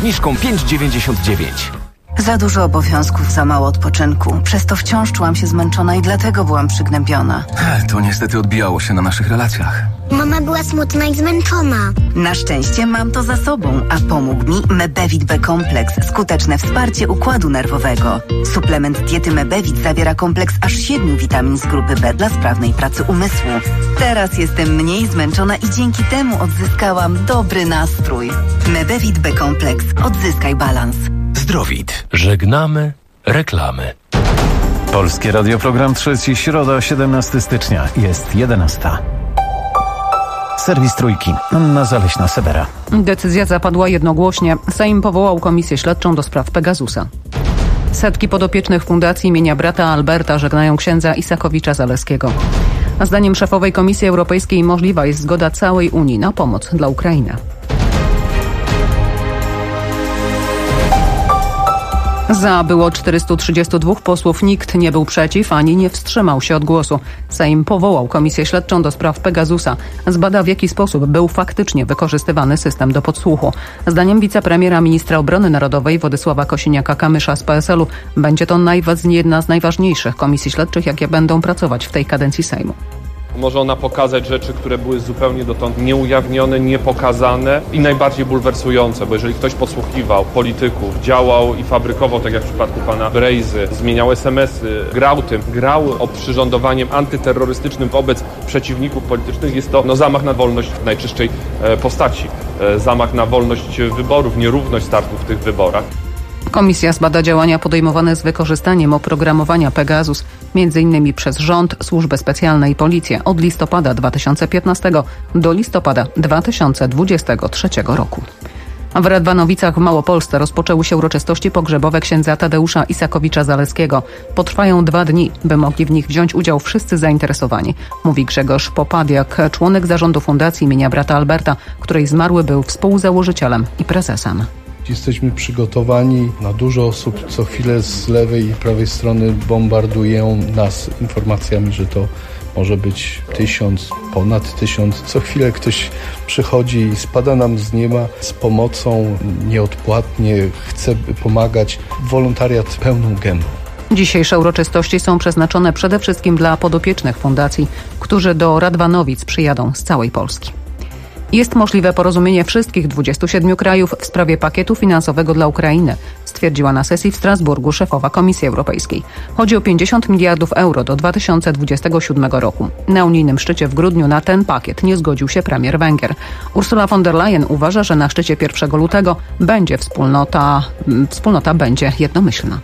obniżką 5,99. Za dużo obowiązków, za mało odpoczynku. Przez to wciąż czułam się zmęczona i dlatego byłam przygnębiona. To niestety odbijało się na naszych relacjach. Mama była smutna i zmęczona. Na szczęście mam to za sobą, a pomógł mi Mebevit B-kompleks. Skuteczne wsparcie układu nerwowego. Suplement diety Mebevit zawiera kompleks aż 7 witamin z grupy B dla sprawnej pracy umysłu. Teraz jestem mniej zmęczona i dzięki temu odzyskałam dobry nastrój. Mebevit B-kompleks. Odzyskaj balans. Zdrowit. Żegnamy reklamy. Polskie Radio, program Trzeci, środa, 17 stycznia. Jest 11. Serwis Trójki. Anna Zaleśna-Sebera. Decyzja zapadła jednogłośnie. Sejm powołał komisję śledczą do spraw Pegasusa. Setki podopiecznych Fundacji imienia brata Alberta żegnają księdza Isakowicza-Zaleskiego. A zdaniem szefowej Komisji Europejskiej możliwa jest zgoda całej Unii na pomoc dla Ukrainy. Za było 432 posłów, nikt nie był przeciw ani nie wstrzymał się od głosu. Sejm powołał komisję śledczą do spraw Pegasusa. Zbada, w jaki sposób był faktycznie wykorzystywany system do podsłuchu. Zdaniem wicepremiera ministra obrony narodowej Władysława Kosiniaka-Kamysza z PSL-u będzie to jedna z najważniejszych komisji śledczych, jakie będą pracować w tej kadencji Sejmu. Może ona pokazać rzeczy, które były zupełnie dotąd nieujawnione, niepokazane i najbardziej bulwersujące, bo jeżeli ktoś podsłuchiwał polityków, działał i fabrykował, tak jak w przypadku pana Brejzy, zmieniał SMS-y, grał oprzyrządowaniem antyterrorystycznym wobec przeciwników politycznych, jest to zamach na wolność w najczystszej postaci. Zamach na wolność wyborów, nierówność startu w tych wyborach. Komisja zbada działania podejmowane z wykorzystaniem oprogramowania Pegasus, m.in. przez rząd, służby specjalne i policję od listopada 2015 do listopada 2023 roku. W Radwanowicach w Małopolsce rozpoczęły się uroczystości pogrzebowe księdza Tadeusza Isakowicza-Zaleskiego. Potrwają 2 dni, by mogli w nich wziąć udział wszyscy zainteresowani, mówi Grzegorz Popadiak, członek zarządu Fundacji imienia brata Alberta, której zmarły był współzałożycielem i prezesem. Jesteśmy przygotowani na dużo osób. Co chwilę z lewej i prawej strony bombardują nas informacjami, że to może być 1000, ponad 1000. Co chwilę ktoś przychodzi i spada nam z nieba z pomocą nieodpłatnie, chce pomagać. Wolontariat pełną gębą. Dzisiejsze uroczystości są przeznaczone przede wszystkim dla podopiecznych fundacji, którzy do Radwanowic przyjadą z całej Polski. Jest możliwe porozumienie wszystkich 27 krajów w sprawie pakietu finansowego dla Ukrainy, stwierdziła na sesji w Strasburgu szefowa Komisji Europejskiej. Chodzi o 50 miliardów euro do 2027 roku. Na unijnym szczycie w grudniu na ten pakiet nie zgodził się premier Węgier. Ursula von der Leyen uważa, że na szczycie 1 lutego wspólnota będzie jednomyślna.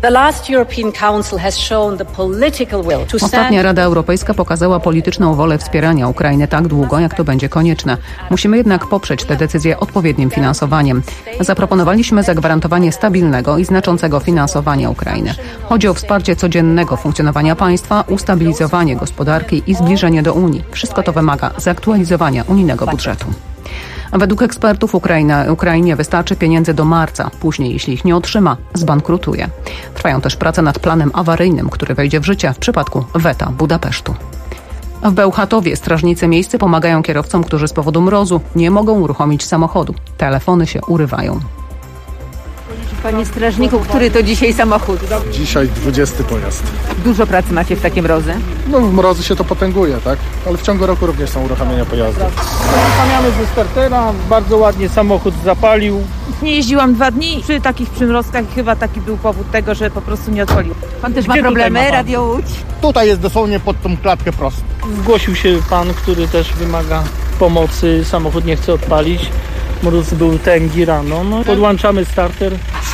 Ostatnia Rada Europejska pokazała polityczną wolę wspierania Ukrainy tak długo, jak to będzie konieczne. Musimy jednak poprzeć tę decyzję odpowiednim finansowaniem. Zaproponowaliśmy zagwarantowanie stabilnego i znaczącego finansowania Ukrainy. Chodzi o wsparcie codziennego funkcjonowania państwa, ustabilizowanie gospodarki i zbliżenie do Unii. Wszystko to wymaga zaktualizowania unijnego budżetu. Według ekspertów Ukrainie wystarczy pieniędzy do marca. Później, jeśli ich nie otrzyma, zbankrutuje. Trwają też prace nad planem awaryjnym, który wejdzie w życie w przypadku weta Budapesztu. W Bełchatowie strażnicy miejscy pomagają kierowcom, którzy z powodu mrozu nie mogą uruchomić samochodu. Telefony się urywają. Panie strażniku, który to dzisiaj samochód? Dzisiaj 20 pojazd. Dużo pracy macie w takie mrozy? No w mrozy się to potęguje, tak? Ale w ciągu roku również są uruchamiania pojazdów. Uruchamiamy ze startera, bardzo ładnie samochód zapalił. Nie jeździłam 2 dni przy takich przymrozkach i chyba taki był powód tego, że po prostu nie odpalił. Pan też ma problemy, Radio Łódź? Tutaj jest dosłownie pod tą klatkę prosto. Zgłosił się pan, który też wymaga pomocy, samochód nie chce odpalić. Mróz był tęgi rano, podłączamy starter.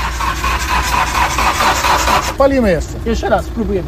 Palimy jeszcze. Jeszcze raz, spróbujemy.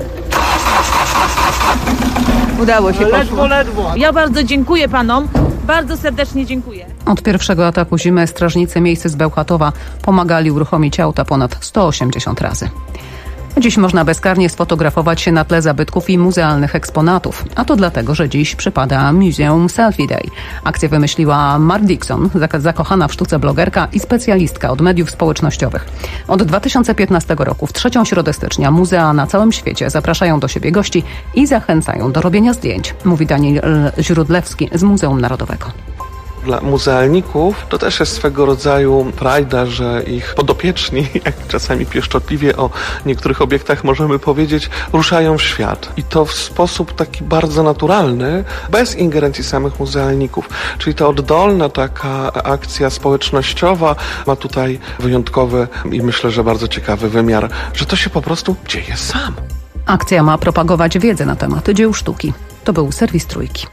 Udało się, ledwo. Ja bardzo dziękuję panom, bardzo serdecznie dziękuję. Od pierwszego ataku zimy strażnicy miejscy z Bełchatowa pomagali uruchomić auta ponad 180 razy. Dziś można bezkarnie sfotografować się na tle zabytków i muzealnych eksponatów. A to dlatego, że dziś przypada Museum Selfie Day. Akcję wymyśliła Mark Dixon, zakochana w sztuce blogerka i specjalistka od mediów społecznościowych. Od 2015 roku w 3. środę stycznia muzea na całym świecie zapraszają do siebie gości i zachęcają do robienia zdjęć, mówi Daniel Źródlewski z Muzeum Narodowego. Dla muzealników to też jest swego rodzaju frajda, że ich podopieczni, jak czasami pieszczotliwie o niektórych obiektach możemy powiedzieć, ruszają w świat. I to w sposób taki bardzo naturalny, bez ingerencji samych muzealników. Czyli ta oddolna taka akcja społecznościowa ma tutaj wyjątkowy i myślę, że bardzo ciekawy wymiar, że to się po prostu dzieje sam. Akcja ma propagować wiedzę na temat dzieł sztuki. To był serwis Trójki.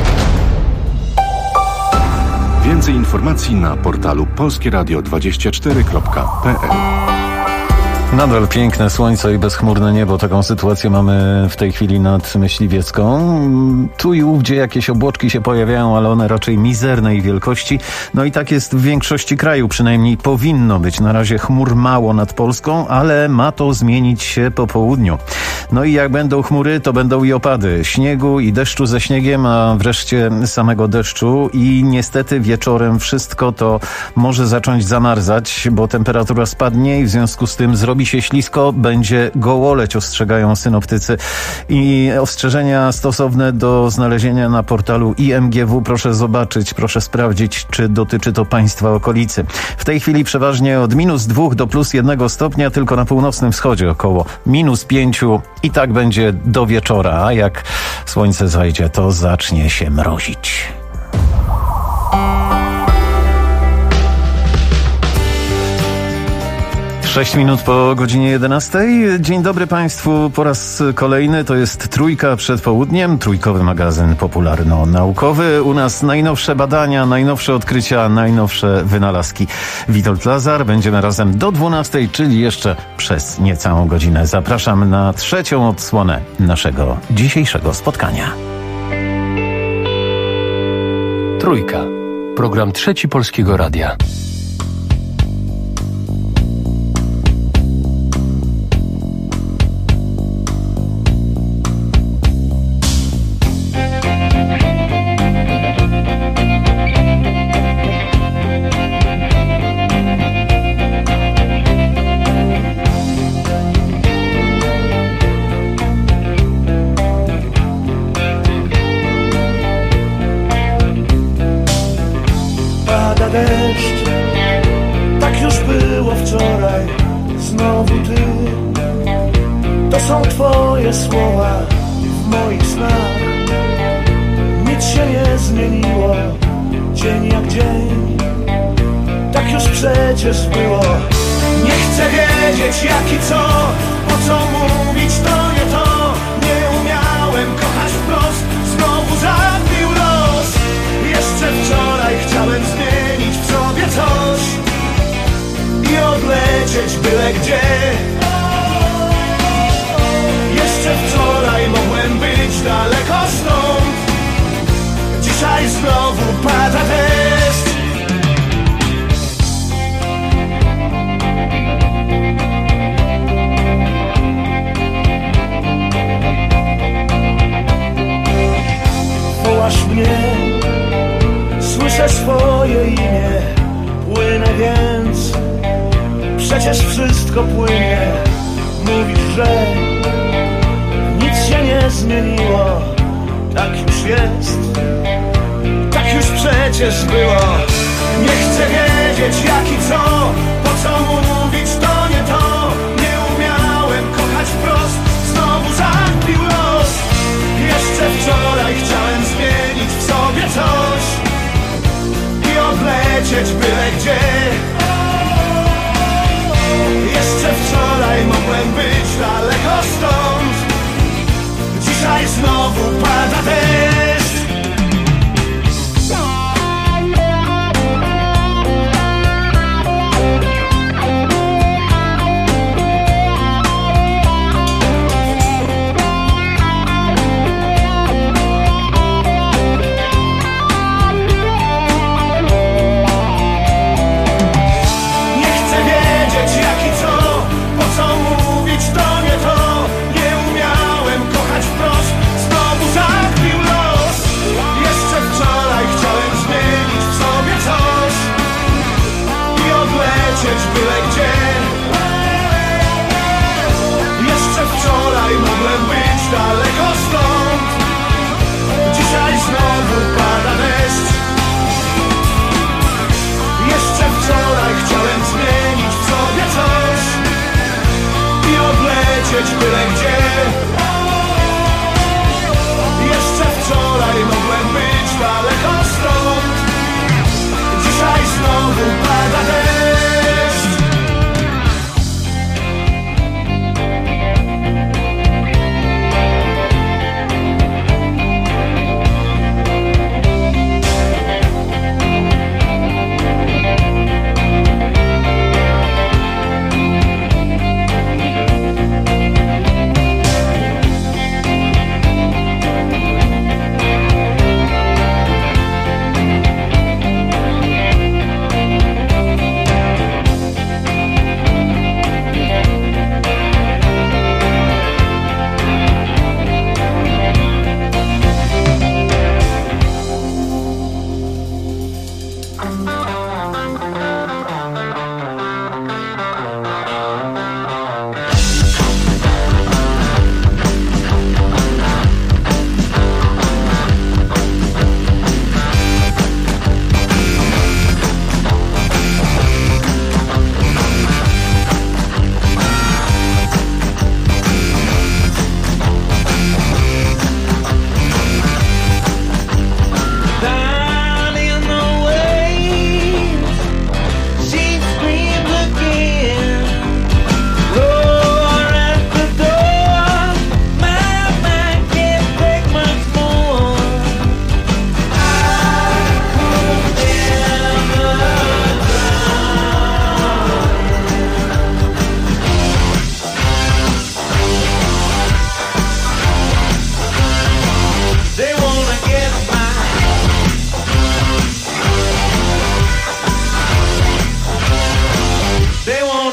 Więcej informacji na portalu polskieradio24.pl. Nadal piękne słońce i bezchmurne niebo. Taką sytuację mamy w tej chwili nad Myśliwiecką. Tu i ówdzie jakieś obłoczki się pojawiają, ale one raczej mizernej wielkości. No i tak jest w większości kraju, przynajmniej powinno być. Na razie chmur mało nad Polską, ale ma to zmienić się po południu. No i jak będą chmury, to będą i opady śniegu i deszczu ze śniegiem, a wreszcie samego deszczu. I niestety wieczorem wszystko to może zacząć zamarzać, bo temperatura spadnie i w związku z tym zrobi się ślisko, będzie gołoleć, ostrzegają synoptycy. I ostrzeżenia stosowne do znalezienia na portalu IMGW proszę zobaczyć, proszę sprawdzić, czy dotyczy to państwa okolicy. W tej chwili przeważnie od -2 do +1 stopnia, tylko na północnym wschodzie około -5 i tak będzie do wieczora, a jak słońce zajdzie, to zacznie się mrozić. Sześć minut po godzinie 11. Dzień dobry Państwu po raz kolejny. To jest Trójka przed południem, trójkowy magazyn popularno-naukowy. U nas najnowsze badania, najnowsze odkrycia, najnowsze wynalazki. Witold Lazar. Będziemy razem do 12, czyli jeszcze przez niecałą godzinę. Zapraszam na trzecią odsłonę naszego dzisiejszego spotkania. Trójka. Program Trzeci Polskiego Radia. Deszcz, tak już było wczoraj, znowu ty. To są twoje słowa w moich snach. Nic się nie zmieniło, dzień jak dzień. Tak już przecież było. Nie chcę wiedzieć jak i co, po co mówić to nie to. Nie umiałem kochać wprost, znowu zabił los. Jeszcze wczoraj chciałem zmienić w sobie coś i odlecieć byle gdzie. Jeszcze wczoraj mogłem być daleko stąd. Dzisiaj znowu pada deszcz. Wołasz mnie, słyszę swoje imię. Płynę więc, przecież wszystko płynie. Mówisz, że nic się nie zmieniło. Tak już jest, tak już przecież było. Nie chcę wiedzieć jak i co, po co mówić to nie to. Nie umiałem kochać wprost, znowu zabił los. Jeszcze wczoraj chciałem zmienić w sobie coś i odlecieć byle gdzie. Jeszcze wczoraj mogłem być daleko stąd. Dzisiaj znowu pada deszcz.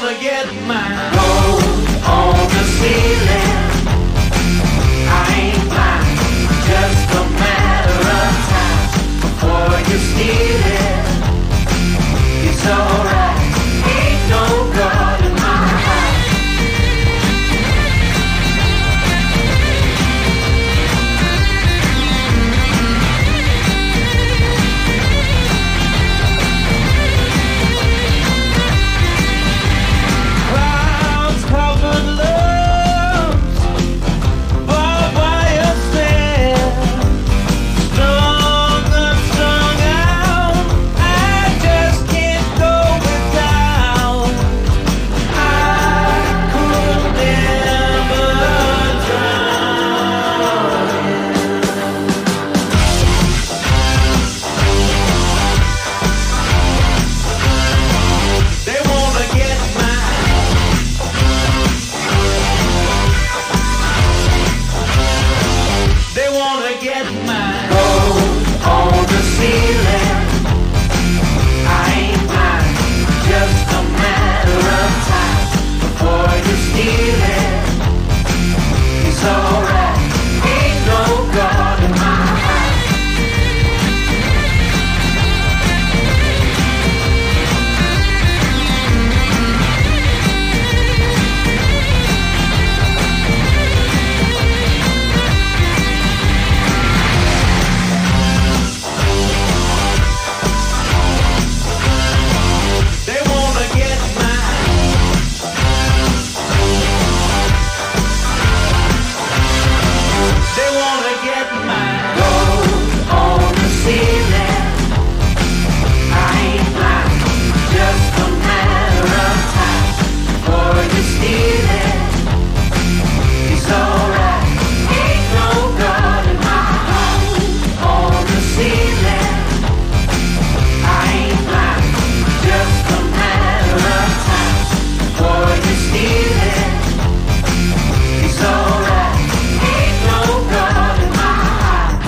wanna get mine. Gold on the ceiling. I ain't blind, just a matter of time before you steal it. It's alright, ain't no God in my heart. Clouds covered loves, barbed wire stand, strung and strung out. I just can't go without. I could never drown. They wanna get mine. They wanna get mine. Gold on the ceiling. I ain't blind, just a matter of time before you steal it. It's alright, ain't no God in my heart. They wanna get mine. They wanna get mine. Gold on the ceiling. I ain't blind, just a matter of time before you steal it. It's alright, ain't no God in my heart. On the ceiling. I ain't blind, just a matter of time before you steal it. It's alright, ain't no God in my heart.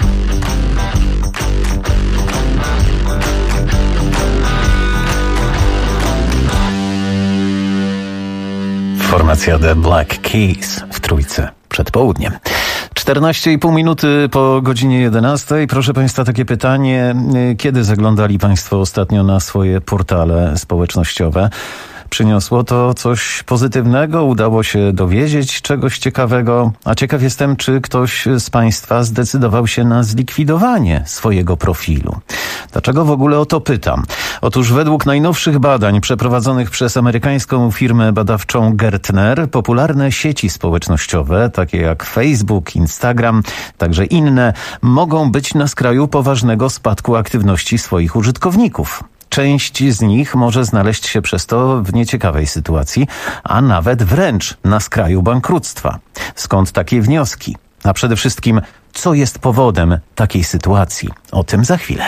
Formacja The Black Keys w Trójce przed południem. 14,5 minuty po godzinie 11. Proszę Państwa, takie pytanie. Kiedy zaglądali Państwo ostatnio na swoje portale społecznościowe? Przyniosło to coś pozytywnego? Udało się dowiedzieć czegoś ciekawego? A ciekaw jestem, czy ktoś z Państwa zdecydował się na zlikwidowanie swojego profilu. Dlaczego w ogóle o to pytam? Otóż według najnowszych badań przeprowadzonych przez amerykańską firmę badawczą Gartner, popularne sieci społecznościowe, takie jak Facebook, Instagram, także inne, mogą być na skraju poważnego spadku aktywności swoich użytkowników. Część z nich może znaleźć się przez to w nieciekawej sytuacji, a nawet wręcz na skraju bankructwa. Skąd takie wnioski? A przede wszystkim, co jest powodem takiej sytuacji? O tym za chwilę.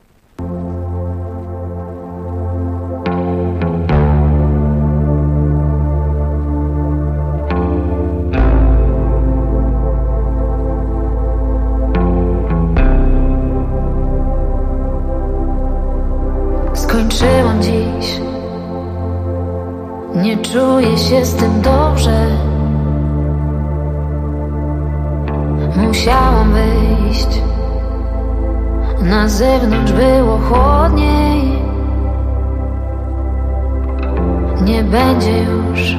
Skończyłam dziś, nie czuję się z tym dobrze. Musiałam wyjść, na zewnątrz było chłodniej. Nie będzie już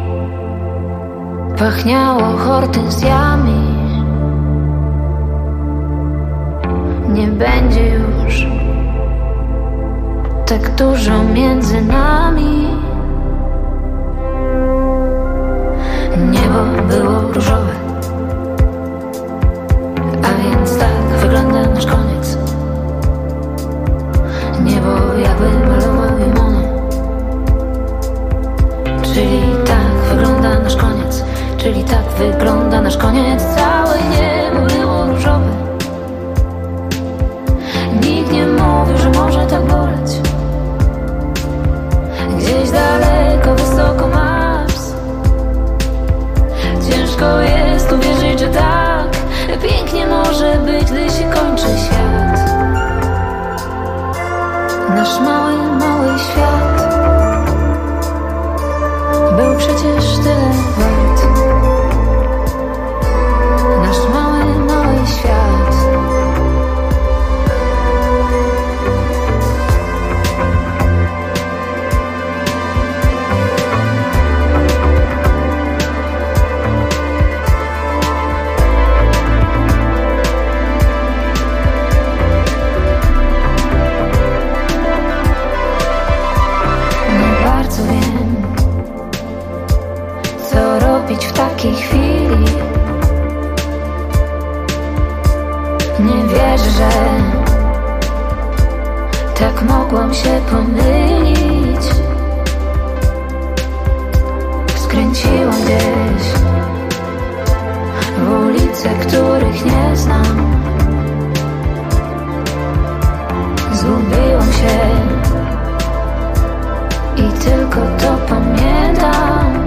pachniało hortensjami. Nie będzie już tak dużo między nami. Niebo było różowe, a więc tak wygląda nasz koniec. Niebo jakby malował je Monet. Czyli tak wygląda nasz koniec. Czyli tak wygląda nasz koniec. Całe niebo było różowe. Nikt nie mówił, że może tak boleć. Gdzieś daleko, wysoko Mars. Ciężko jest uwierzyć, że tak pięknie może być, gdy się kończy świat. Nasz mały, mały świat. bardzo wiem, co robić w takiej chwili. Nie wierzę, że tak mogłam się pomylić. Skręciłam gdzieś w ulice, których nie znam. Zgubiłam się i tylko to pamiętam.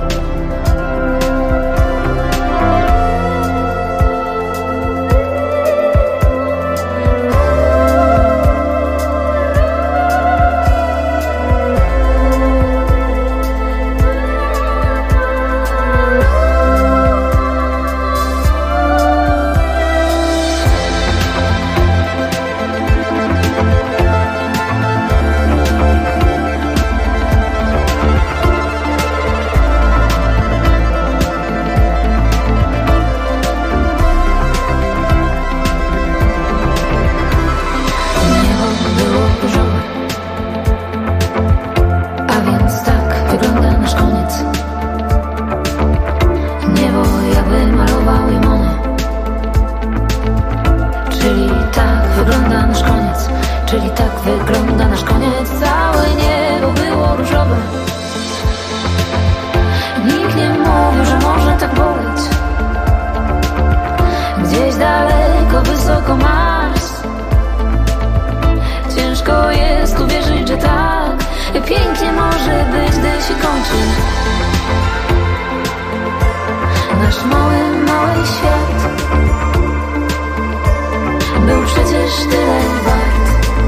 Czyli tak wygląda nasz koniec. Całe niebo było różowe. Nikt nie mówił, że może tak boleć. Gdzieś daleko, wysoko Mars. Ciężko jest uwierzyć, że tak pięknie może być, gdy się kończy nasz mały, mały świat. Był przecież tyle wart.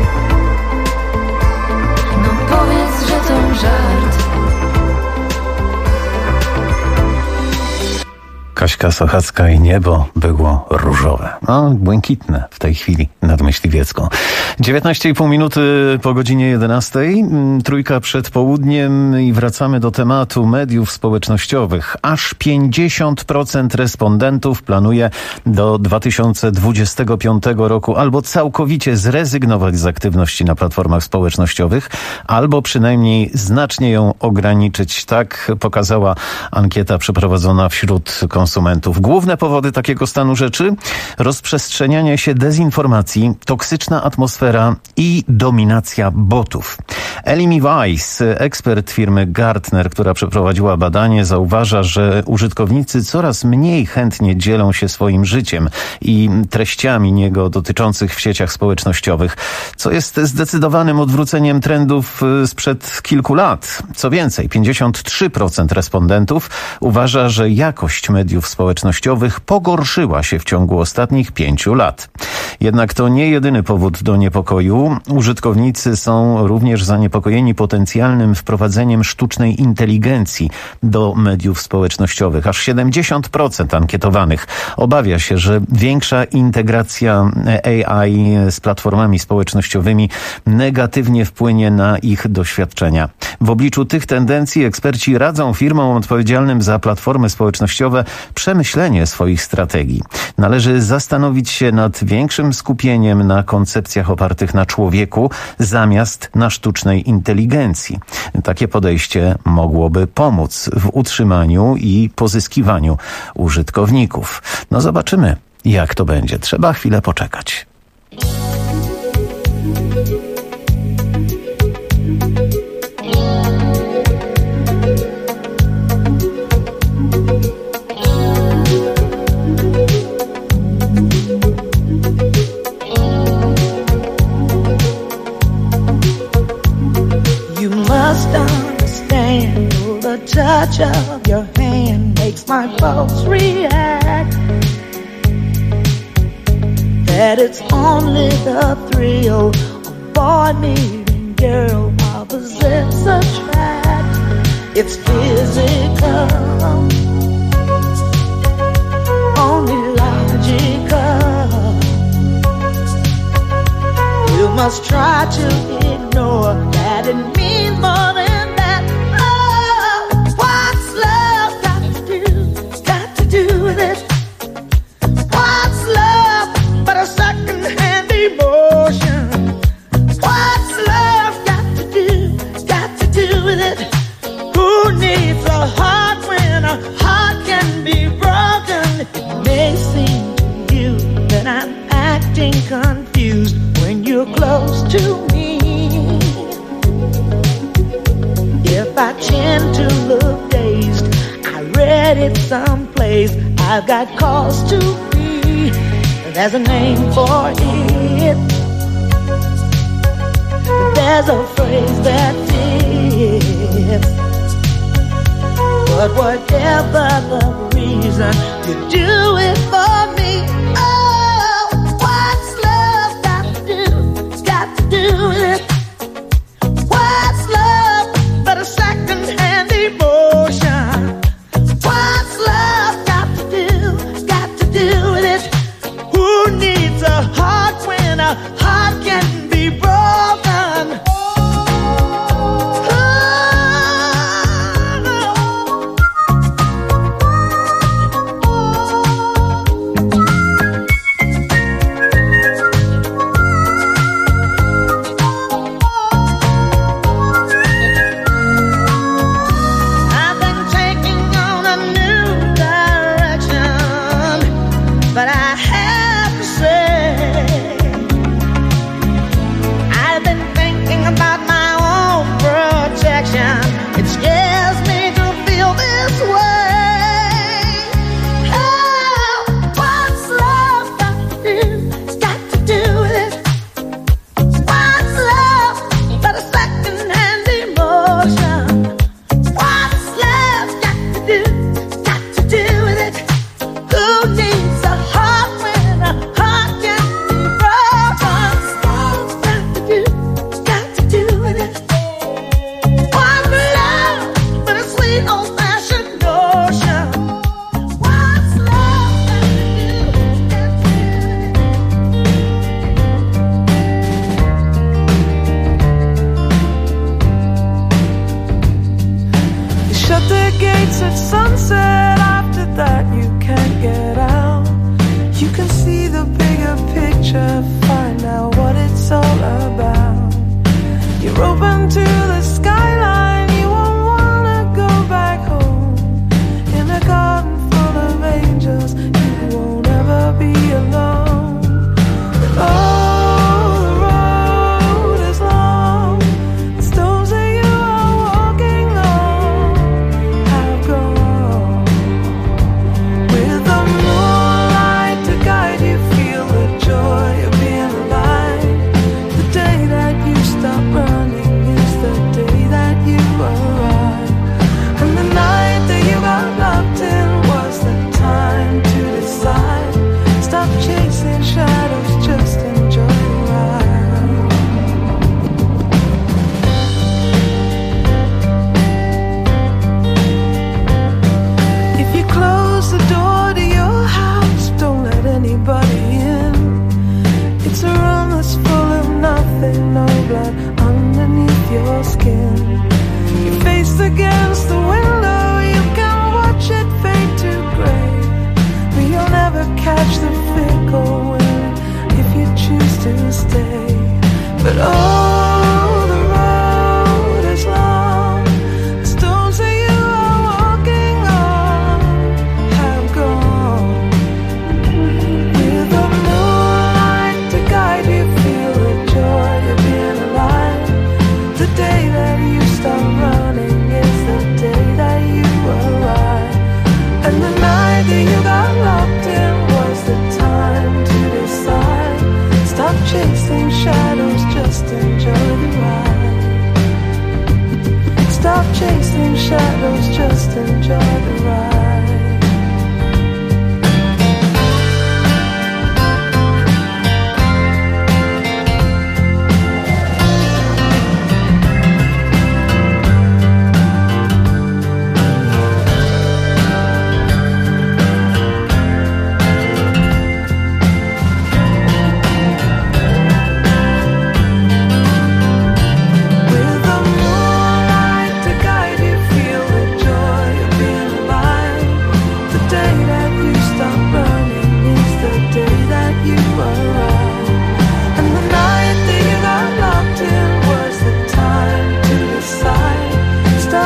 No powiedz, że to żart. Kaśka Sochacka i niebo było różowe. No, błękitne w tej chwili nad Myśliwiecką. 19,5 minuty po godzinie 11. Trójka przed południem i wracamy do tematu mediów społecznościowych. Aż 50% respondentów planuje do 2025 roku albo całkowicie zrezygnować z aktywności na platformach społecznościowych, albo przynajmniej znacznie ją ograniczyć. Tak pokazała ankieta przeprowadzona wśród konsumentów. Główne powody takiego stanu rzeczy: rozprzestrzenianie się dezinformacji, toksyczna atmosfera i dominacja botów. Elimi Weiss, ekspert firmy Gartner, która przeprowadziła badanie, zauważa, że użytkownicy coraz mniej chętnie dzielą się swoim życiem i treściami niego dotyczących w sieciach społecznościowych, co jest zdecydowanym odwróceniem trendów sprzed kilku lat. Co więcej, 53% respondentów uważa, że jakość mediów społecznościowych pogorszyła się w ciągu ostatnich 5 lat. Jednak to nie jedyny powód do niepokoju. Użytkownicy są również zaniepokojeni potencjalnym wprowadzeniem sztucznej inteligencji do mediów społecznościowych. Aż 70% ankietowanych obawia się, że większa integracja AI z platformami społecznościowymi negatywnie wpłynie na ich doświadczenia. W obliczu tych tendencji eksperci radzą firmom odpowiedzialnym za platformy społecznościowe przemyślenie swoich strategii. Należy zastanowić się nad większym skupieniem na koncepcjach opartych na człowieku zamiast na sztucznej inteligencji. Takie podejście mogłoby pomóc w utrzymaniu i pozyskiwaniu użytkowników. No zobaczymy, jak to będzie. Trzeba chwilę poczekać. Touch of your hand makes my pulse react. That it's only the thrill of boy meeting girl opposites attract. It's physical, only logical. You must try to ignore that it means more than emotion. What's love got to do with it? needs a heart when a heart can be broken? It may seem to you that I'm acting confused when you're close to me. If I tend to look dazed, I read it someplace, I've got cause to be. There's a name for it. There's a phrase that fits. But whatever the reason, you do it for me. Oh, what's love got to do? Got to do with it. What's love but a second-hand emotion? What's love got to do with it? Who needs a heart when a heart can be broken? With the moonlight to guide you, feel the joy of being alive.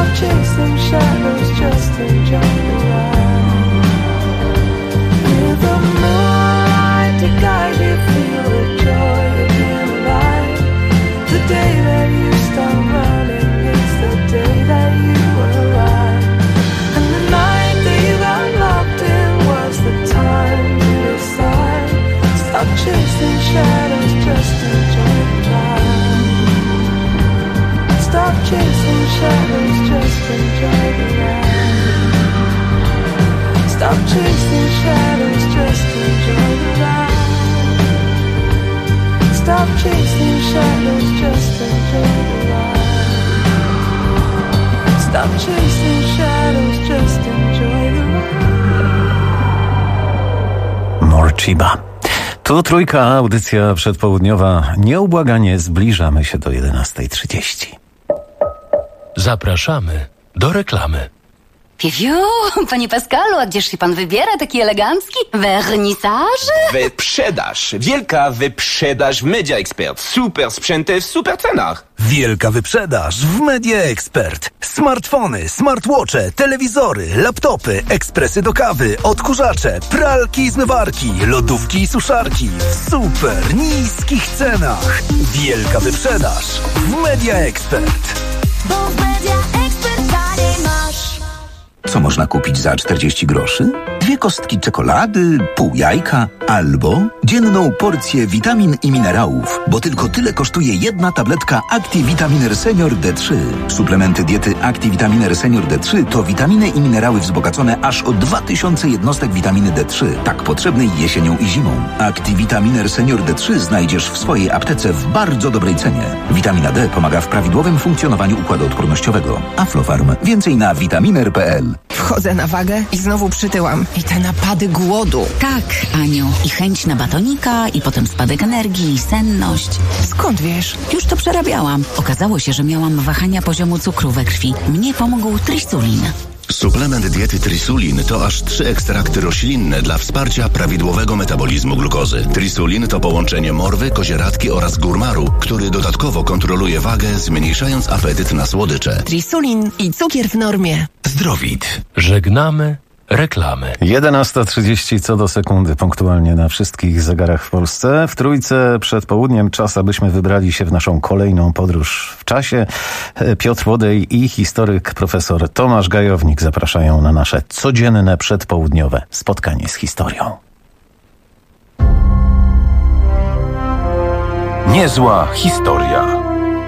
Stop chasing shadows, just enjoy the ride. With the moonlight to guide you, feel the joy of being alive. The day that you start running is the day that you arrive. And the night that you got locked in was the time you decide. Stop chasing shadows, just enjoy the ride. Stop chasing shadows, just enjoy the ride. Stop chasing shadows, just enjoy the ride. Stop chasing shadows, just enjoy the ride. Stop chasing shadows, just enjoy the ride. Morchiba. Tu Trójka, audycja przedpołudniowa. Nieubłaganie zbliżamy się do 11:30. Zapraszamy do reklamy. Piu, panie Pascalu, a gdzież się pan wybiera taki elegancki? Wernisaż? Wyprzedaż. Wielka wyprzedaż w Media Expert. Super sprzęty w super cenach. Wielka wyprzedaż w Media Expert. Smartfony, smartwatche, telewizory, laptopy, ekspresy do kawy, odkurzacze, pralki i zmywarki, lodówki i suszarki w super niskich cenach. Wielka wyprzedaż w Media Expert. Bo w Media Expert taniej masz. Co można kupić za 40 groszy? 2 kostki czekolady, pół jajka albo dzienną porcję witamin i minerałów, bo tylko tyle kosztuje jedna tabletka Activitaminer Senior D3. Suplementy diety Activitaminer Senior D3 to witaminy i minerały wzbogacone aż o 2000 jednostek witaminy D3, tak potrzebnej jesienią i zimą. Activitaminer Senior D3 znajdziesz w swojej aptece w bardzo dobrej cenie. Witamina D pomaga w prawidłowym funkcjonowaniu układu odpornościowego. Aflofarm. Więcej na vitaminer.pl. Wchodzę na wagę i znowu przytyłam. I te napady głodu. Tak, Aniu. I chęć na batonika, i potem spadek energii, i senność. Skąd wiesz? Już to przerabiałam. Okazało się, że miałam wahania poziomu cukru we krwi. Mnie pomógł Trisulin. Suplement diety Trisulin to aż 3 ekstrakty roślinne dla wsparcia prawidłowego metabolizmu glukozy. Trisulin to połączenie morwy, kozieradki oraz górmaru, który dodatkowo kontroluje wagę, zmniejszając apetyt na słodycze. Trisulin i cukier w normie. Zdrowit. Żegnamy reklamy. 11:30 co do sekundy, punktualnie na wszystkich zegarach w Polsce. W Trójce przed południem czas, abyśmy wybrali się w naszą kolejną podróż w czasie. Piotr Łodej i historyk profesor Tomasz Gajownik zapraszają na nasze codzienne przedpołudniowe spotkanie z historią. Niezła historia.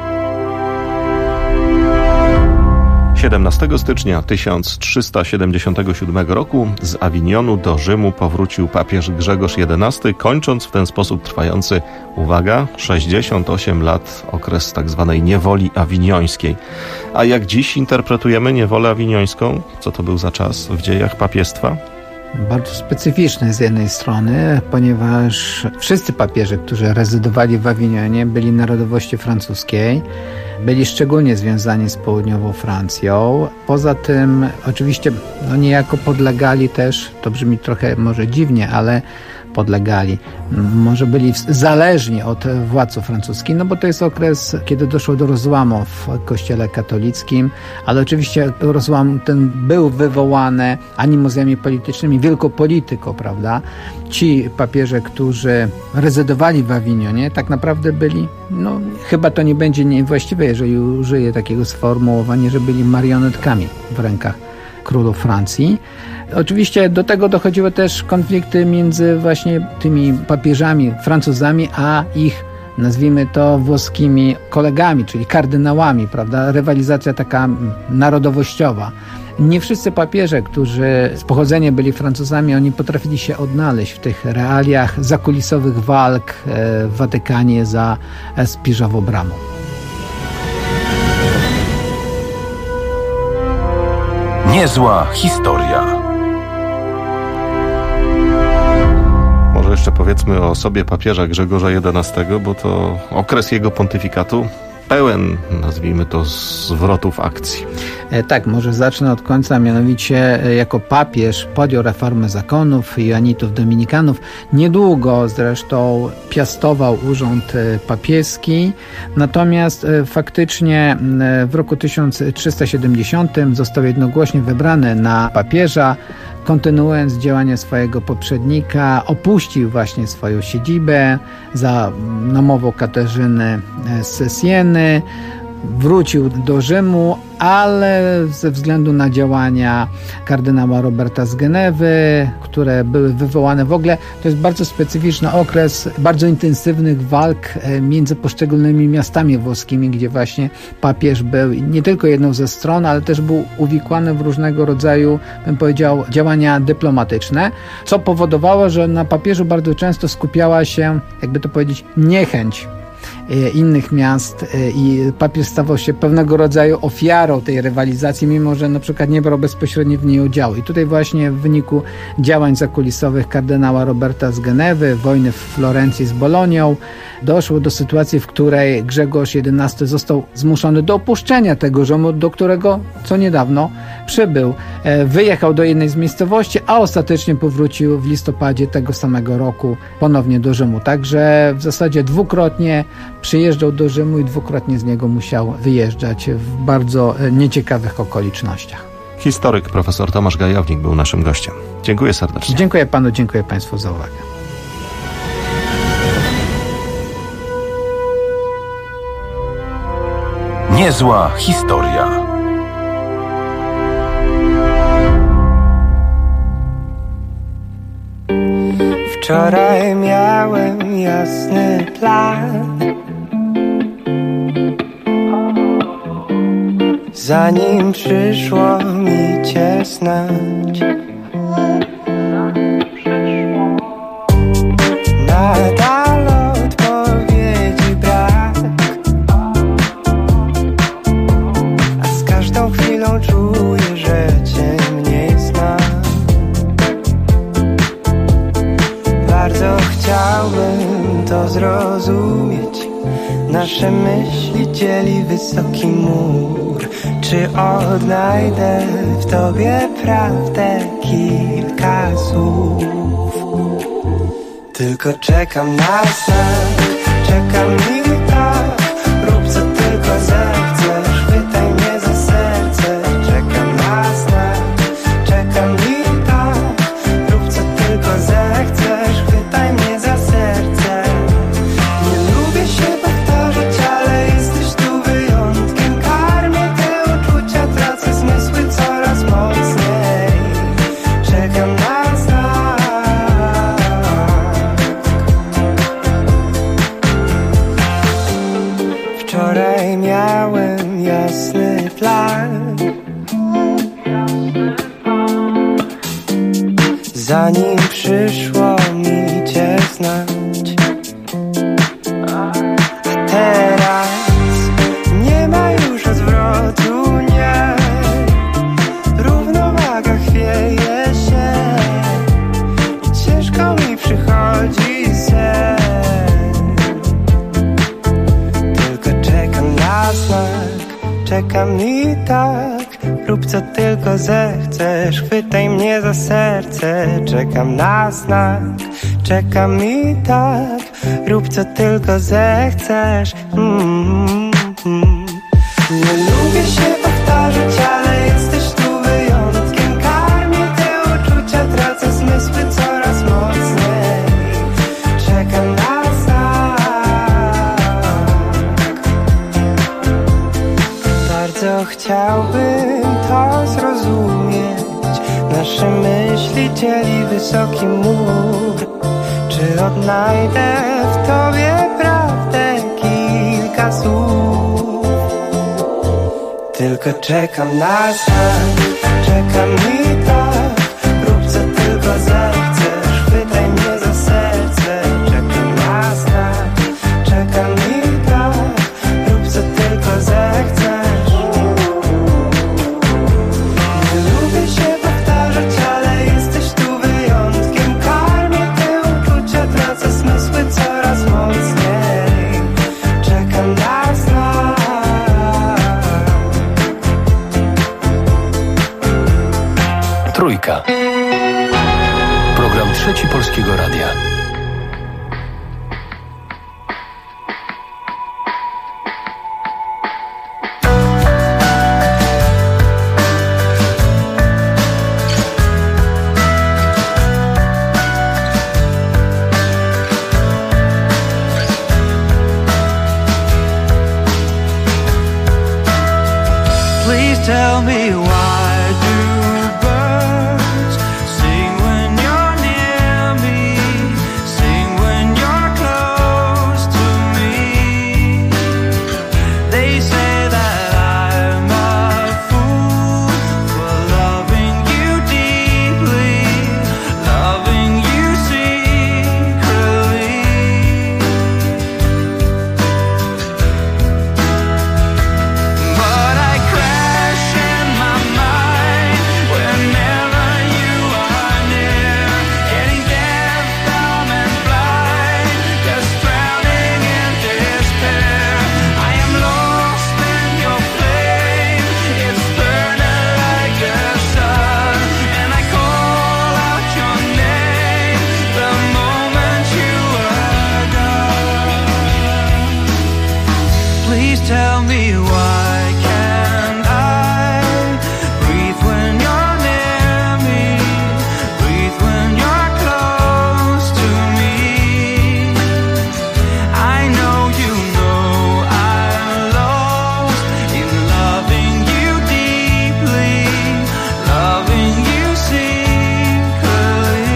17 stycznia 1377 roku z Awinionu do Rzymu powrócił papież Grzegorz XI, kończąc w ten sposób trwający, uwaga, 68 lat okres tzw. niewoli awiniońskiej. A jak dziś interpretujemy niewolę awiniońską? Co to był za czas w dziejach papiestwa? Bardzo specyficzny z jednej strony, ponieważ wszyscy papieże, którzy rezydowali w Awinionie, byli narodowości francuskiej, byli szczególnie związani z południową Francją. Poza tym oczywiście niejako podlegali też, to brzmi trochę może dziwnie, ale podlegali. Może byli zależni od władców francuskich, no bo to jest okres, kiedy doszło do rozłamu w kościele katolickim, ale oczywiście rozłam ten był wywołany animozjami politycznymi, wielką polityką, prawda? Ci papieże, którzy rezydowali w Awinionie, tak naprawdę byli, no chyba to nie będzie niewłaściwe, jeżeli użyję takiego sformułowania, że byli marionetkami w rękach królów Francji. Oczywiście do tego dochodziły też konflikty między właśnie tymi papieżami, Francuzami, a ich, nazwijmy to, włoskimi kolegami, czyli kardynałami, prawda? Rywalizacja taka narodowościowa. Nie wszyscy papieże, którzy z pochodzenia byli Francuzami, oni potrafili się odnaleźć w tych realiach zakulisowych walk w Watykanie za Spiżową bramą. Niezła historia. Może jeszcze powiedzmy o osobie papieża Grzegorza XI, bo to okres jego pontyfikatu pełen, nazwijmy to, zwrotów akcji. Tak, może zacznę od końca, mianowicie jako papież podjął reformę zakonów joanitów, dominikanów. Niedługo zresztą piastował urząd papieski, natomiast faktycznie w roku 1370 został jednogłośnie wybrany na papieża. Kontynuując działania swojego poprzednika, opuścił właśnie swoją siedzibę za namową Katarzyny z Sieny, wrócił do Rzymu, ale ze względu na działania kardynała Roberta z Genewy, które były wywołane w ogóle, to jest bardzo specyficzny okres bardzo intensywnych walk między poszczególnymi miastami włoskimi, gdzie właśnie papież był nie tylko jedną ze stron, ale też był uwikłany w różnego rodzaju, bym powiedział, działania dyplomatyczne, co powodowało, że na papieżu bardzo często skupiała się, jakby to powiedzieć, niechęć innych miast i papież stawał się pewnego rodzaju ofiarą tej rywalizacji, mimo że na przykład nie brał bezpośrednio w niej udziału. I tutaj właśnie w wyniku działań zakulisowych kardynała Roberta z Genewy, wojny w Florencji z Bolonią, doszło do sytuacji, w której Grzegorz XI został zmuszony do opuszczenia tego Rzymu, do którego co niedawno przybył. Wyjechał do jednej z miejscowości, a ostatecznie powrócił w listopadzie tego samego roku ponownie do Rzymu. Także w zasadzie dwukrotnie przyjeżdżał do Rzymu i dwukrotnie z niego musiał wyjeżdżać w bardzo nieciekawych okolicznościach. Historyk profesor Tomasz Gajownik był naszym gościem. Dziękuję serdecznie. Dziękuję panu, dziękuję państwu za uwagę. Niezła historia. Wczoraj miałem jasny plan, zanim przyszło mi cię znać. Nadal odpowiedzi brak, a z każdą chwilą czuję, że cię mniej znam. Bardzo chciałbym to zrozumieć. Nasze myśli dzieli wysoki mur. Czy odnajdę w tobie prawdę kilka słów? Tylko czekam na znak, czekam i tak. Rób co tylko zechcesz, chwytaj mnie za serce. Czekam na znak, czekam i tak. Rób co tylko zechcesz, chwytaj mnie za serce. Nie lubię się powtarzać, ale jesteś tu wyjątkiem. Karmię te uczucia, tracę zmysły coraz mocniej. Czekam na znak. Wczoraj miałem jasny plan, zanim przyszło mi cię znać. A teraz nie ma już odwrotu, nie. Równowaga chwieje się i ciężko mi przychodzi sen. Tylko czekam na znak, czekam i tak. Rób co tylko zechcesz, chwytaj mnie za serce. Czekam na znak, czekam i tak. Rób co tylko zechcesz. Nie lubię się powtarzać, ale jesteś tu wyjątkiem. Karmię te uczucia, tracę zmysły coraz mocniej. Czekam na znak. Bardzo chciałbym to zrozumieć. Nasze myśli dzieli wysoki mur. Czy odnajdę w tobie prawdę kilka słów? Tylko czekam na znak, czekam i tak. Rób co tylko zechcesz, chwytaj mnie za serce. Czekam na znak, czekam i tak. Rób co tylko zechcesz. Nie lubię się powtarzać, ale jesteś tu wyjątkiem. Karmię te uczucia, tracę zmysły coraz mocniej. Czekam na znak. Trójka. Program Trzeci Polskiego Radia. Please tell me why do birds sing when you're near me, sing when you're close to me. They say that I'm a fool for loving you deeply, loving you secretly. But I crash in my mind whenever you are near, getting deaf, dumb and blind, just drowning in despair. I am lost in your flame, it's burning like a sun, and I call out your name the moment you are gone. Please tell me why can't I breathe when you're near me, breathe when you're close to me. I know you know I'm lost in loving you deeply, loving you secretly,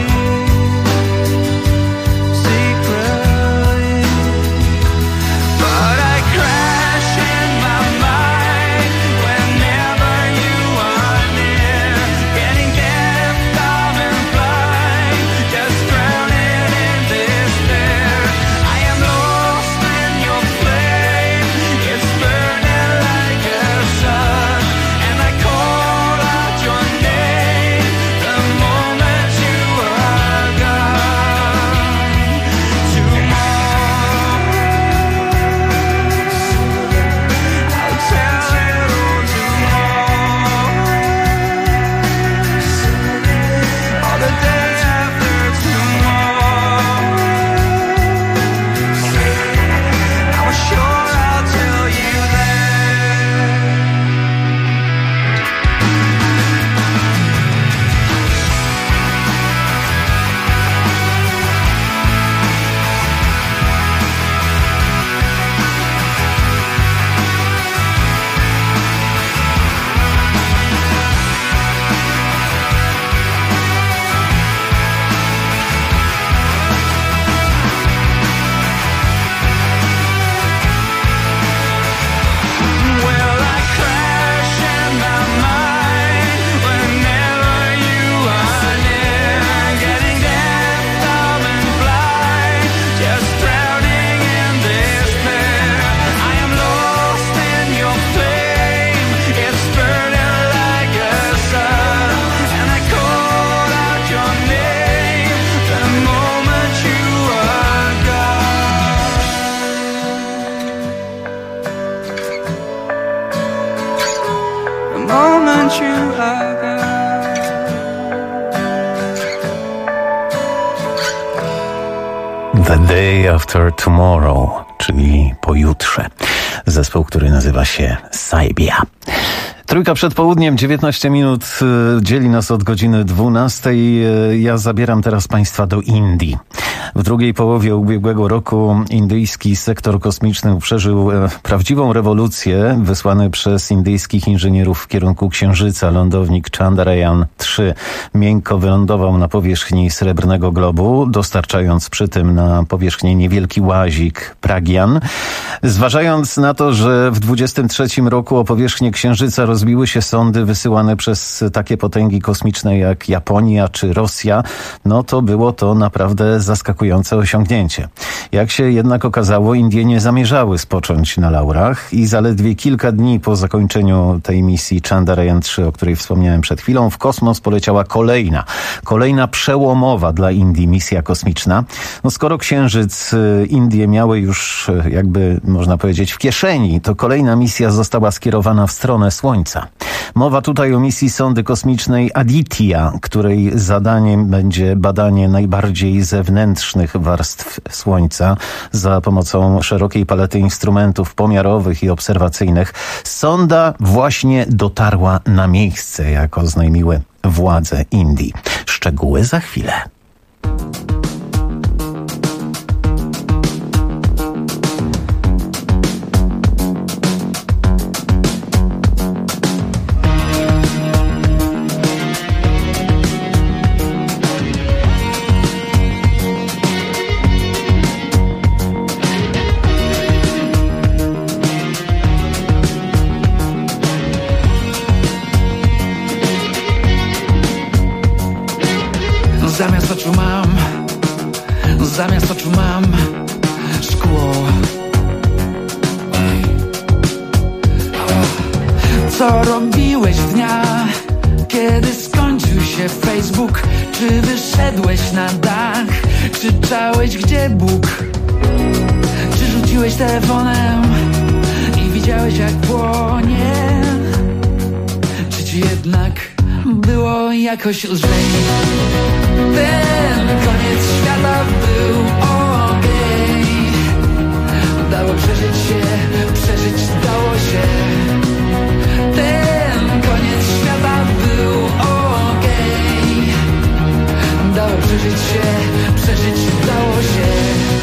secretly. But I crash in my mind whenever you are near, getting deaf, dumb and blind, just drowning in despair. I am lost in your flame, it's burning like a sun, and I call out your name the moment you are gone. Tomorrow I'll tell it all tomorrow, or the day after tomorrow. I'm sure I'll tell you then. Well, I crash in my mind whenever you are near, getting deaf, dumb and blind, just drowning in despair. I am lost in your flame, it's burning like a sun, and I call out your name the moment you are gone. The moment you are gone. The Day After Tomorrow, czyli pojutrze. Zespół, który nazywa się Saibia. Trójka przed południem, 19 minut dzieli nas od godziny 12. Ja zabieram teraz Państwa do Indii. W drugiej połowie ubiegłego roku indyjski sektor kosmiczny przeżył prawdziwą rewolucję. Wysłany przez indyjskich inżynierów w kierunku Księżyca lądownik Chandrayaan-3 miękko wylądował na powierzchni Srebrnego Globu, dostarczając przy tym na powierzchnię niewielki łazik Pragyan. Zważając na to, że w 23 roku o powierzchnię Księżyca rozbiły się sondy wysyłane przez takie potęgi kosmiczne jak Japonia czy Rosja, no to było to naprawdę zaskakujące osiągnięcie. Jak się jednak okazało, Indie nie zamierzały spocząć na laurach i zaledwie kilka dni po zakończeniu tej misji Chandrayaan-3, o której wspomniałem przed chwilą, w kosmos poleciała kolejna przełomowa dla Indii misja kosmiczna. No skoro Księżyc Indie miały już, jakby można powiedzieć, w kieszeni, to kolejna misja została skierowana w stronę Słońca. Słońca. Mowa tutaj o misji sondy kosmicznej Aditya, której zadaniem będzie badanie najbardziej zewnętrznych warstw Słońca za pomocą szerokiej palety instrumentów pomiarowych i obserwacyjnych. Sonda właśnie dotarła na miejsce, jak oznajmiły władze Indii. Szczegóły za chwilę. Zamiast oczu mam szkło. Co robiłeś w dniach, kiedy skończył się Facebook? Czy wyszedłeś na dach? Krzyczałeś, gdzie Bóg? Czy rzuciłeś telefonem i widziałeś, jak płonie? Czy ci jednak było jakoś lżej? Ten koniec świata był okej. Dało przeżyć się, przeżyć dało się. Ten koniec świata był okej. Dało przeżyć się, przeżyć dało się.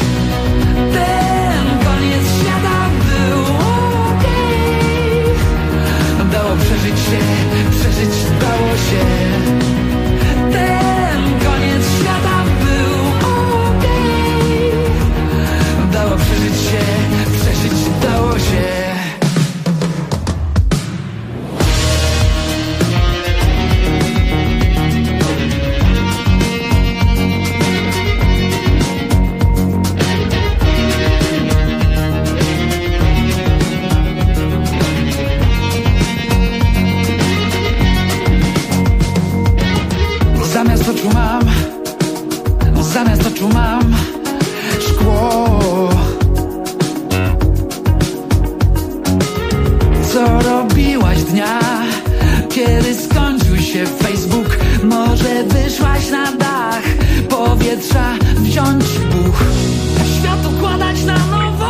Ten koniec świata był okej. Dało przeżyć się, przeżyć dało się. Ten koniec świata był okej. Dało przeżyć się, przeżyć dało się. Zamiast oczu mam szkło. Co robiłaś dnia, kiedy skończył się Facebook? Może wyszłaś na dach, powietrza wziąć buch, świat układać na nowo.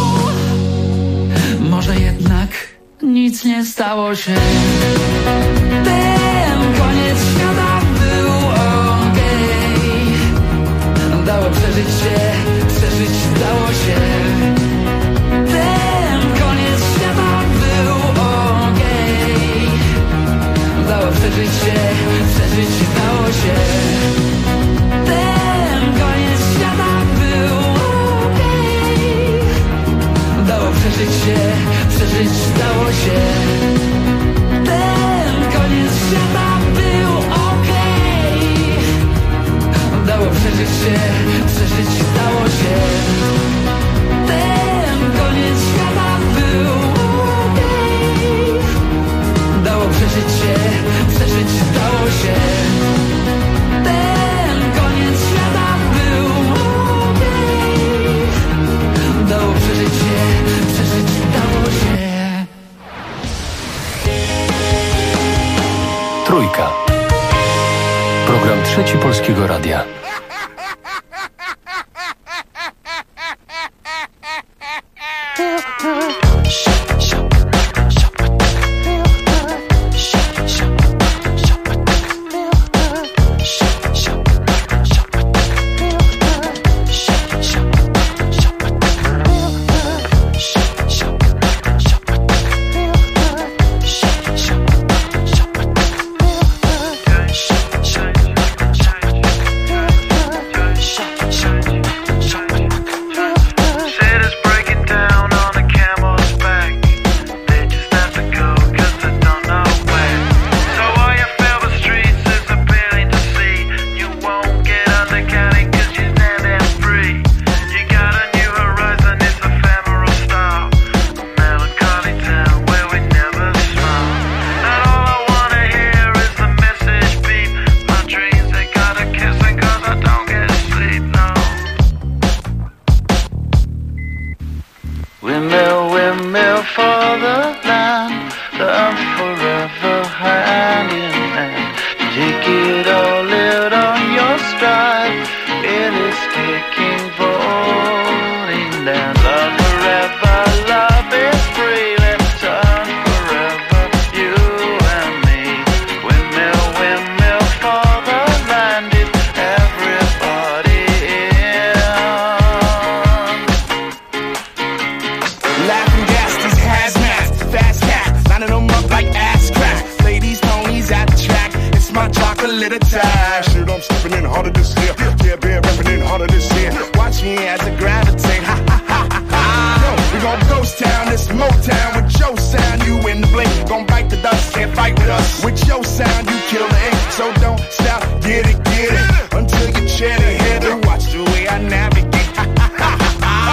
Może jednak nic nie stało się. Ten koniec świata był okej. Dało przeżyć się, przeżyć dało się. Ten koniec świata był okej. Dało przeżyć się, przeżyć dało się. Ten koniec świata był okej. Dało przeżyć się, przeżyć dało się. Ten koniec świata był okej. Dało przeżyć się, przeżyć dało się. Ten koniec świata był okej. Dało przeżyć się, przeżyć dało się. Ten koniec świata był okej. Dało przeżyć się, przeżyć dało się. Trójka. Program Trzeci Polskiego Radia. Take it all out on your stride. It is taking voting down. Love forever, love is free. Let's turn forever, you and me. Windmill, windmill for the land. Is everybody in? Laughing gas, these hazmat, fast cat, lining them up like ass crack. Play these ponies at the track. It's my chocolate attack. Shit, I'm stepping in harder this year. Yeah, bear repping in harder this year. Watch me as I gravitate. Ha ha ha ha ha. Yo, we gon' ghost town, this Motown with your sound. You in the blink, gon' bite the dust, can't fight with us. With your sound, you kill the ink. So don't stop, get it, until you chat it, hit it. Watch the way I navigate. Ha ha ha ha.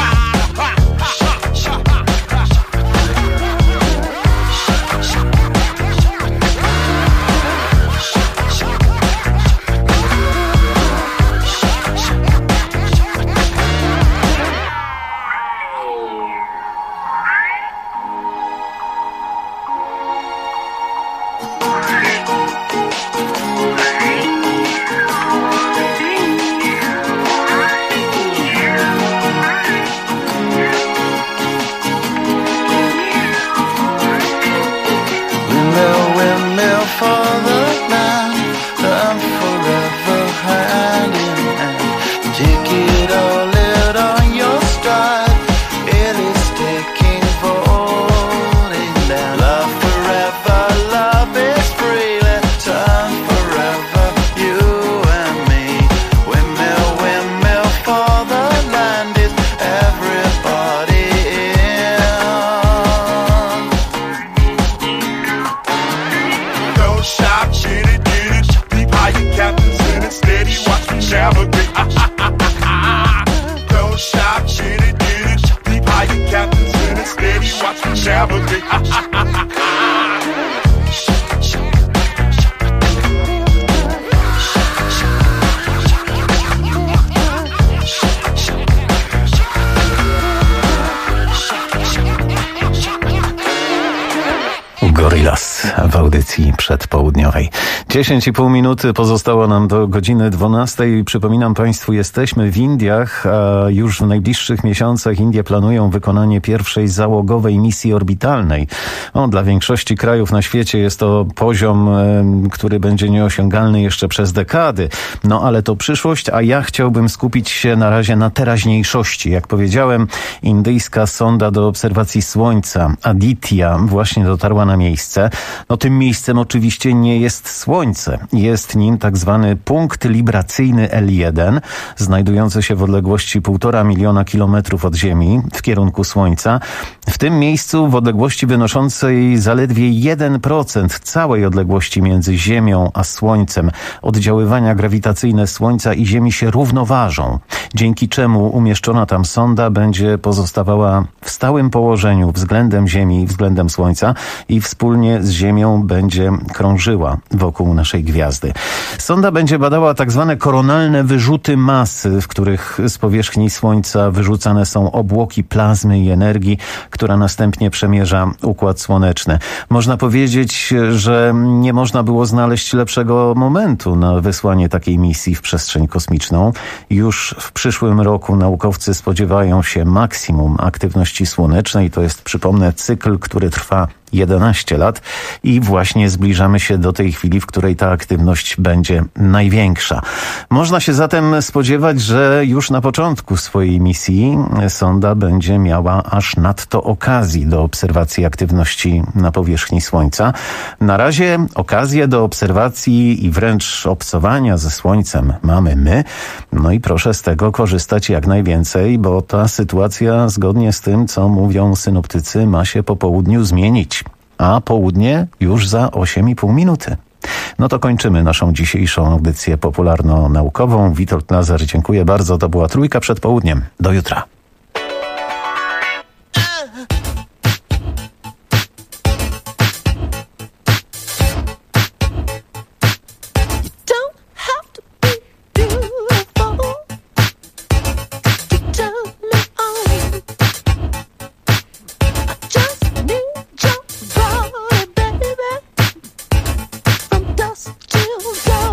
Gorillaz w audycji przedpołudniowej. 10,5 minuty pozostało nam do godziny 12. Przypominam Państwu, jesteśmy w Indiach, a już w najbliższych miesiącach Indie planują wykonanie pierwszej załogowej misji orbitalnej. Dla większości krajów na świecie jest to poziom, który będzie nieosiągalny jeszcze przez dekady. No ale to przyszłość, a ja chciałbym skupić się na razie na teraźniejszości. Jak powiedziałem, indyjska sonda do obserwacji Słońca, Aditya, właśnie dotarła na miejsce. No tym miejscem oczywiście nie jest Słońce. Jest nim tak zwany punkt libracyjny L1, znajdujący się w odległości 1,5 miliona kilometrów od Ziemi w kierunku Słońca. W tym miejscu w odległości wynoszącej zaledwie 1% całej odległości między Ziemią a Słońcem oddziaływania grawitacyjne Słońca i Ziemi się równoważą, dzięki czemu umieszczona tam sonda będzie pozostawała w stałym położeniu względem Ziemi i względem Słońca i wspólnie z Ziemią będzie krążyła wokół naszej gwiazdy. Sonda będzie badała tak zwane koronalne wyrzuty masy, w których z powierzchni Słońca wyrzucane są obłoki plazmy i energii, która następnie przemierza Układ Słoneczny. Można powiedzieć, że nie można było znaleźć lepszego momentu na wysłanie takiej misji w przestrzeń kosmiczną. Już w przyszłym roku naukowcy spodziewają się maksimum aktywności słonecznej. To jest, przypomnę, cykl, który trwa 11 lat i właśnie zbliżamy się do tej chwili, w której ta aktywność będzie największa. Można się zatem spodziewać, że już na początku swojej misji sonda będzie miała aż nadto okazji do obserwacji aktywności na powierzchni Słońca. Na razie okazję do obserwacji i wręcz obcowania ze Słońcem mamy my. No i proszę z tego korzystać jak najwięcej, bo ta sytuacja, zgodnie z tym, co mówią synoptycy, ma się po południu zmienić. A południe już za 8,5 minuty. No to kończymy naszą dzisiejszą audycję popularno-naukową. Witold Lazar, dziękuję bardzo. To była Trójka przed południem. Do jutra. Till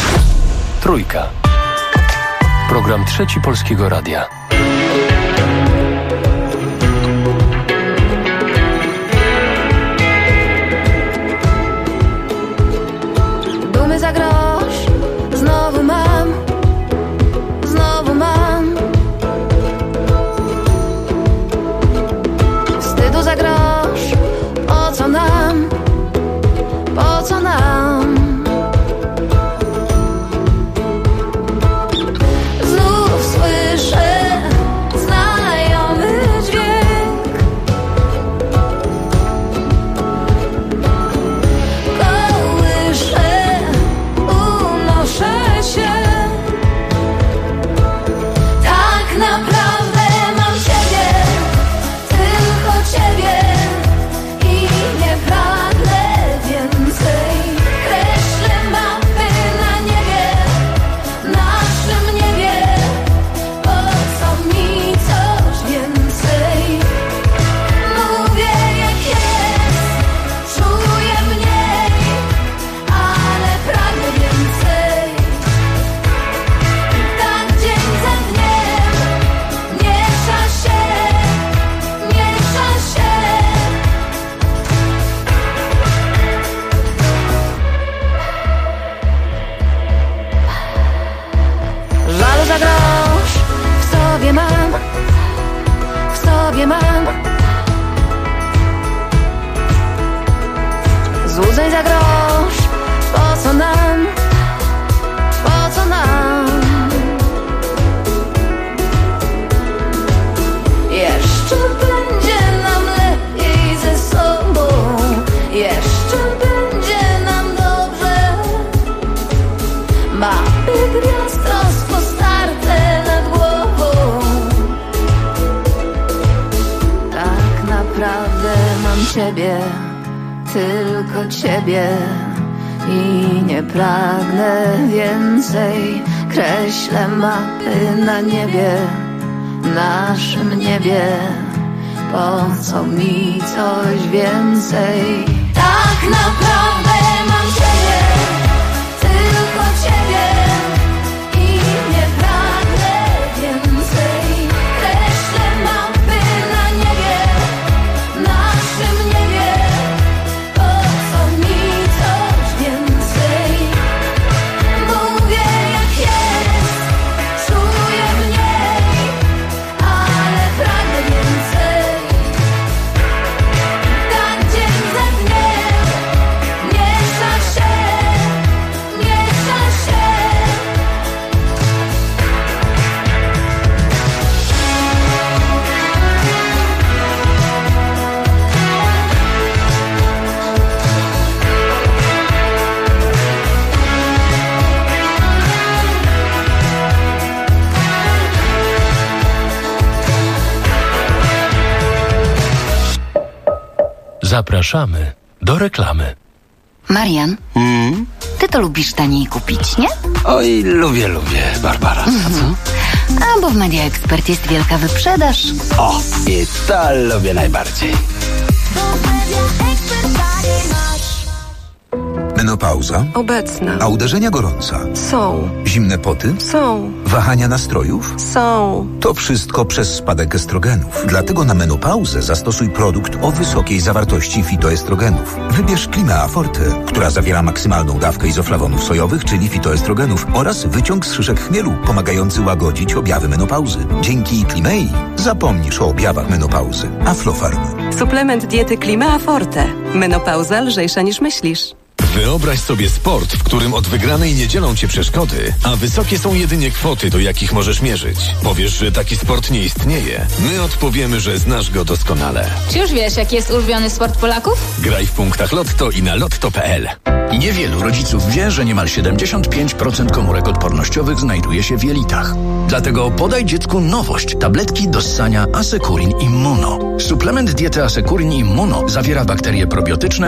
Trójka. Program Trzeci Polskiego Radia. Dumy za grosz, znowu mam. Wstydu za grosz, po co nam? Znów słyszę znajomy dźwięk. Kołyszę, unoszę się. Tak naprawdę mam Ciebie, tylko Ciebie i nie pragnę więcej. Kreślę mapy na niebie, naszym niebie, po co mi coś więcej? Mówię jak jest, czuję mniej, ale pragnę więcej. I tak dzień za dniem miesza się. Żalu za grosz, w sobie mam. Złudzeń za grosz, po co nam? Jeszcze będzie nam lepiej ze sobą, jeszcze będzie nam dobrze. Mapy gwiazd rozpostarte nad głową. Tak naprawdę mam Ciebie, tylko Ciebie i nie pragnę więcej. Kreślę mapy na niebie, naszym niebie, po co mi coś więcej? Tak naprawdę mam Ciebie, tylko Ciebie i nie pragnę więcej. Kreślę mapy na niebie, naszym niebie, po co mi coś więcej? Mówię jak jest, czuję mniej, ale pragnę więcej. Tak dzień za dniem miesza się. Zapraszamy do reklamy. Marian, ty to lubisz taniej kupić, nie? Oj, lubię, Barbara. A co? A bo w Media Expert jest wielka wyprzedaż. O, i to lubię najbardziej. Menopauza? Obecna. A uderzenia gorąca? Są. Zimne poty? Są. Wahania nastrojów? Są. To wszystko przez spadek estrogenów. Dlatego na menopauzę zastosuj produkt o wysokiej zawartości fitoestrogenów. Wybierz Climea Forte, która zawiera maksymalną dawkę izoflawonów sojowych, czyli fitoestrogenów, oraz wyciąg z szyszek chmielu, pomagający łagodzić objawy menopauzy. Dzięki Climei zapomnisz o objawach menopauzy. Aflofarm. Suplement diety Climea Forte. Menopauza lżejsza niż myślisz. Wyobraź sobie sport, w którym od wygranej nie dzielą cię przeszkody, a wysokie są jedynie kwoty, do jakich możesz mierzyć. Powiesz, że taki sport nie istnieje. My odpowiemy, że znasz go doskonale. Czy już wiesz, jaki jest ulubiony sport Polaków? Graj w punktach Lotto i na lotto.pl. Niewielu rodziców wie, że niemal 75% komórek odpornościowych znajduje się w jelitach. Dlatego podaj dziecku nowość. Tabletki do ssania Asekurin Immuno. Suplement diety Asekurin Immuno zawiera bakterie probiotyczne